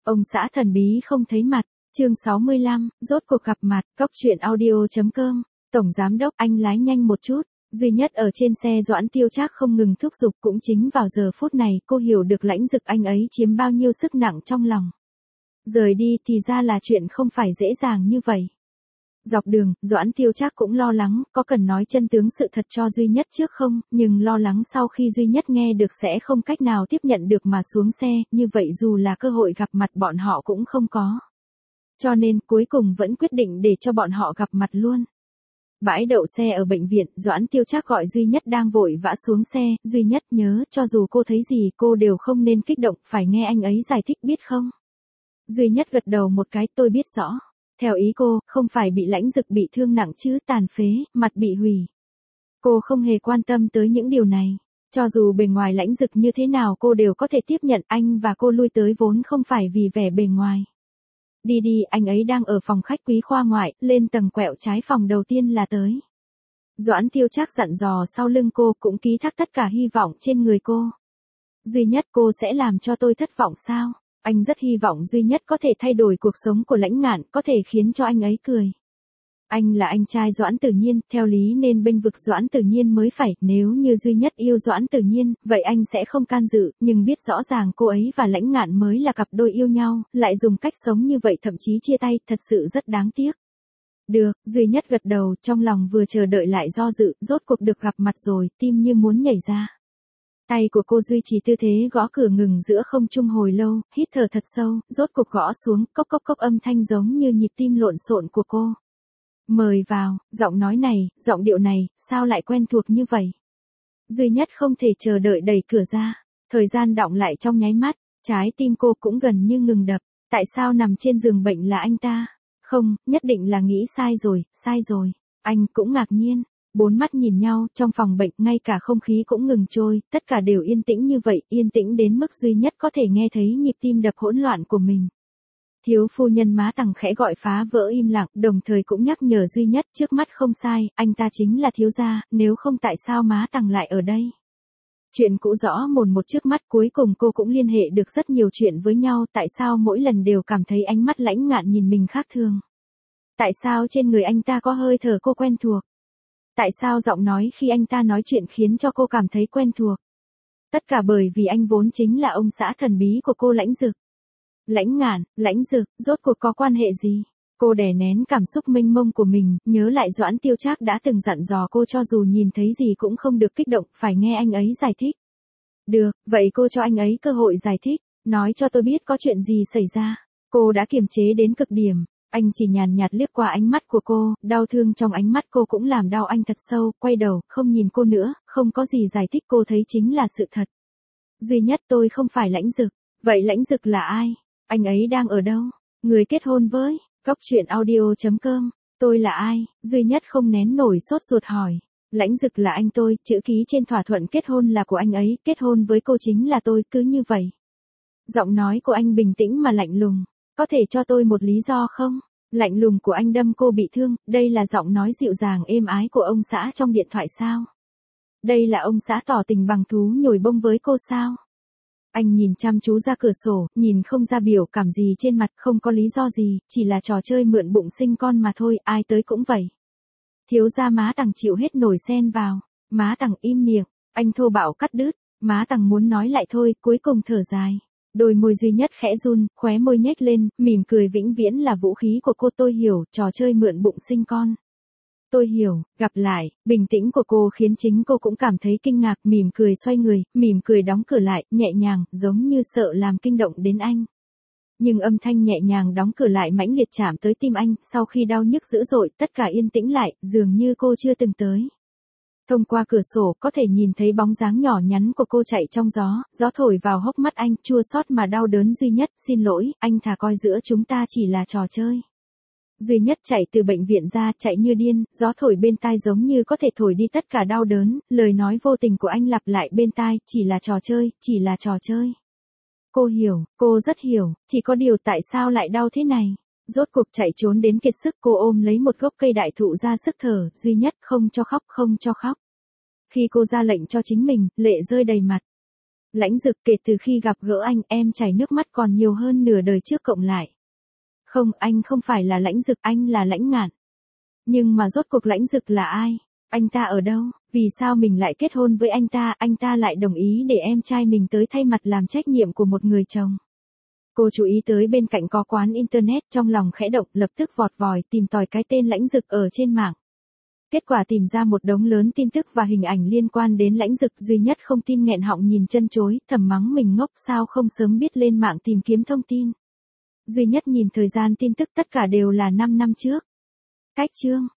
Ông xã thần bí không thấy mặt, chương 65, rốt cuộc gặp mặt, Cóc truyện audio.com, Tổng Giám đốc anh lái nhanh một chút, duy nhất ở trên xe Doãn Tiêu Trác không ngừng thúc giục cũng chính vào giờ phút này cô hiểu được Lãnh Dực anh ấy chiếm bao nhiêu sức nặng trong lòng. Rời đi thì ra là chuyện không phải dễ dàng như vậy. Dọc đường, Doãn Tiêu Trác cũng lo lắng, có cần nói chân tướng sự thật cho duy nhất trước không, nhưng lo lắng sau khi duy nhất nghe được sẽ không cách nào tiếp nhận được mà xuống xe, như vậy dù là cơ hội gặp mặt bọn họ cũng không có. Cho nên cuối cùng vẫn quyết định để cho bọn họ gặp mặt luôn. Bãi đậu xe ở bệnh viện, Doãn Tiêu Trác gọi duy nhất đang vội vã xuống xe, duy nhất nhớ cho dù cô thấy gì cô đều không nên kích động, phải nghe anh ấy giải thích biết không. Duy nhất gật đầu một cái, tôi biết rõ. Theo ý cô, không phải bị Lãnh Dực bị thương nặng chứ, tàn phế, mặt bị hủy. Cô không hề quan tâm tới những điều này. Cho dù bề ngoài Lãnh Dực như thế nào cô đều có thể tiếp nhận, anh và cô lui tới vốn không phải vì vẻ bề ngoài. Đi đi, anh ấy đang ở phòng khách quý khoa ngoại, lên tầng quẹo trái phòng đầu tiên là tới. Doãn Tiêu Trác dặn dò sau lưng cô, cũng ký thác tất cả hy vọng trên người cô. Duy nhất, cô sẽ làm cho tôi thất vọng sao? Anh rất hy vọng duy nhất có thể thay đổi cuộc sống của Lãnh Ngạn, có thể khiến cho anh ấy cười. Anh là anh trai Doãn Tử Nhiên, theo lý nên bênh vực Doãn Tử Nhiên mới phải, nếu như duy nhất yêu Doãn Tử Nhiên, vậy anh sẽ không can dự, nhưng biết rõ ràng cô ấy và Lãnh Ngạn mới là cặp đôi yêu nhau, lại dùng cách sống như vậy thậm chí chia tay, thật sự rất đáng tiếc. Được, duy nhất gật đầu, trong lòng vừa chờ đợi lại do dự, rốt cuộc được gặp mặt rồi, tim như muốn nhảy ra. Tay của cô duy trì tư thế gõ cửa ngừng giữa không trung hồi lâu, hít thở thật sâu, rốt cuộc gõ xuống, cốc cốc cốc âm thanh giống như nhịp tim lộn xộn của cô. Mời vào, giọng nói này, giọng điệu này, sao lại quen thuộc như vậy? Duy nhất không thể chờ đợi đẩy cửa ra, thời gian đọng lại trong nháy mắt, trái tim cô cũng gần như ngừng đập, tại sao nằm trên giường bệnh là anh ta? Không, nhất định là nghĩ sai rồi, anh cũng ngạc nhiên. Bốn mắt nhìn nhau, trong phòng bệnh, ngay cả không khí cũng ngừng trôi, tất cả đều yên tĩnh như vậy, yên tĩnh đến mức duy nhất có thể nghe thấy nhịp tim đập hỗn loạn của mình. Thiếu phu nhân Má Tằng khẽ gọi phá vỡ im lặng, đồng thời cũng nhắc nhở duy nhất, trước mắt không sai, anh ta chính là thiếu gia, nếu không tại sao Má Tằng lại ở đây. Chuyện cũ rõ mồn một trước mắt, cuối cùng cô cũng liên hệ được rất nhiều chuyện với nhau, tại sao mỗi lần đều cảm thấy ánh mắt Lãnh Ngạn nhìn mình khác thường. Tại sao trên người anh ta có hơi thở cô quen thuộc. Tại sao giọng nói khi anh ta nói chuyện khiến cho cô cảm thấy quen thuộc? Tất cả bởi vì anh vốn chính là ông xã thần bí của cô Lãnh Dực. Lãnh Ngạn, Lãnh Dực, rốt cuộc có quan hệ gì? Cô đè nén cảm xúc mênh mông của mình, nhớ lại Doãn Tiêu Trác đã từng dặn dò cô cho dù nhìn thấy gì cũng không được kích động, phải nghe anh ấy giải thích. Được, vậy cô cho anh ấy cơ hội giải thích, nói cho tôi biết có chuyện gì xảy ra. Cô đã kiềm chế đến cực điểm. Anh chỉ nhàn nhạt liếc qua ánh mắt của cô, đau thương trong ánh mắt cô cũng làm đau anh thật sâu, quay đầu, không nhìn cô nữa, không có gì giải thích, cô thấy chính là sự thật. Duy nhất, tôi không phải Lãnh Dực. Vậy Lãnh Dực là ai? Anh ấy đang ở đâu? Người kết hôn với? Cóc truyện audio.com. Tôi là ai? Duy nhất không nén nổi sốt ruột hỏi. Lãnh Dực là anh tôi, chữ ký trên thỏa thuận kết hôn là của anh ấy, kết hôn với cô chính là tôi, cứ như vậy. Giọng nói của anh bình tĩnh mà lạnh lùng. Có thể cho tôi một lý do không? Lạnh lùng của anh đâm cô bị thương, đây là giọng nói dịu dàng êm ái của ông xã trong điện thoại sao? Đây là ông xã tỏ tình bằng thú nhồi bông với cô sao? Anh nhìn chăm chú ra cửa sổ, nhìn không ra biểu cảm gì trên mặt, không có lý do gì, chỉ là trò chơi mượn bụng sinh con mà thôi, ai tới cũng vậy. Thiếu gia Má Tằng chịu hết nổi xen vào. Má Tằng im miệng, anh thô bạo cắt đứt. Má Tằng muốn nói lại thôi, cuối cùng thở dài. Đôi môi duy nhất khẽ run, khóe môi nhếch lên, mỉm cười vĩnh viễn là vũ khí của cô, tôi hiểu, trò chơi mượn bụng sinh con. Tôi hiểu, gặp lại, bình tĩnh của cô khiến chính cô cũng cảm thấy kinh ngạc, mỉm cười xoay người, mỉm cười đóng cửa lại, nhẹ nhàng, giống như sợ làm kinh động đến anh. Nhưng âm thanh nhẹ nhàng đóng cửa lại mãnh liệt chạm tới tim anh, sau khi đau nhức dữ dội, tất cả yên tĩnh lại, dường như cô chưa từng tới. Thông qua cửa sổ có thể nhìn thấy bóng dáng nhỏ nhắn của cô chạy trong gió, gió thổi vào hốc mắt anh, chua xót mà đau đớn. Duy nhất, xin lỗi, anh thà coi giữa chúng ta chỉ là trò chơi. Duy nhất chạy từ bệnh viện ra, chạy như điên, gió thổi bên tai giống như có thể thổi đi tất cả đau đớn, lời nói vô tình của anh lặp lại bên tai, chỉ là trò chơi, chỉ là trò chơi. Cô hiểu, cô rất hiểu, chỉ có điều tại sao lại đau thế này. Rốt cuộc chạy trốn đến kiệt sức, cô ôm lấy một gốc cây đại thụ ra sức thở, duy nhất, không cho khóc, không cho khóc. Khi cô ra lệnh cho chính mình, lệ rơi đầy mặt. Lãnh Dực, kể từ khi gặp gỡ anh, em chảy nước mắt còn nhiều hơn nửa đời trước cộng lại. Không, anh không phải là Lãnh Dực, anh là Lãnh Ngạn. Nhưng mà rốt cuộc Lãnh Dực là ai? Anh ta ở đâu? Vì sao mình lại kết hôn với anh ta lại đồng ý để em trai mình tới thay mặt làm trách nhiệm của một người chồng. Cô chú ý tới bên cạnh có quán internet, trong lòng khẽ động, lập tức vọt vòi tìm tòi cái tên Lãnh Dực ở trên mạng. Kết quả tìm ra một đống lớn tin tức và hình ảnh liên quan đến Lãnh Dực. Duy Nhất không tin nghẹn họng nhìn chân chối, thầm mắng mình ngốc sao không sớm biết lên mạng tìm kiếm thông tin. Duy Nhất nhìn thời gian tin tức tất cả đều là 5 năm trước. Cách chương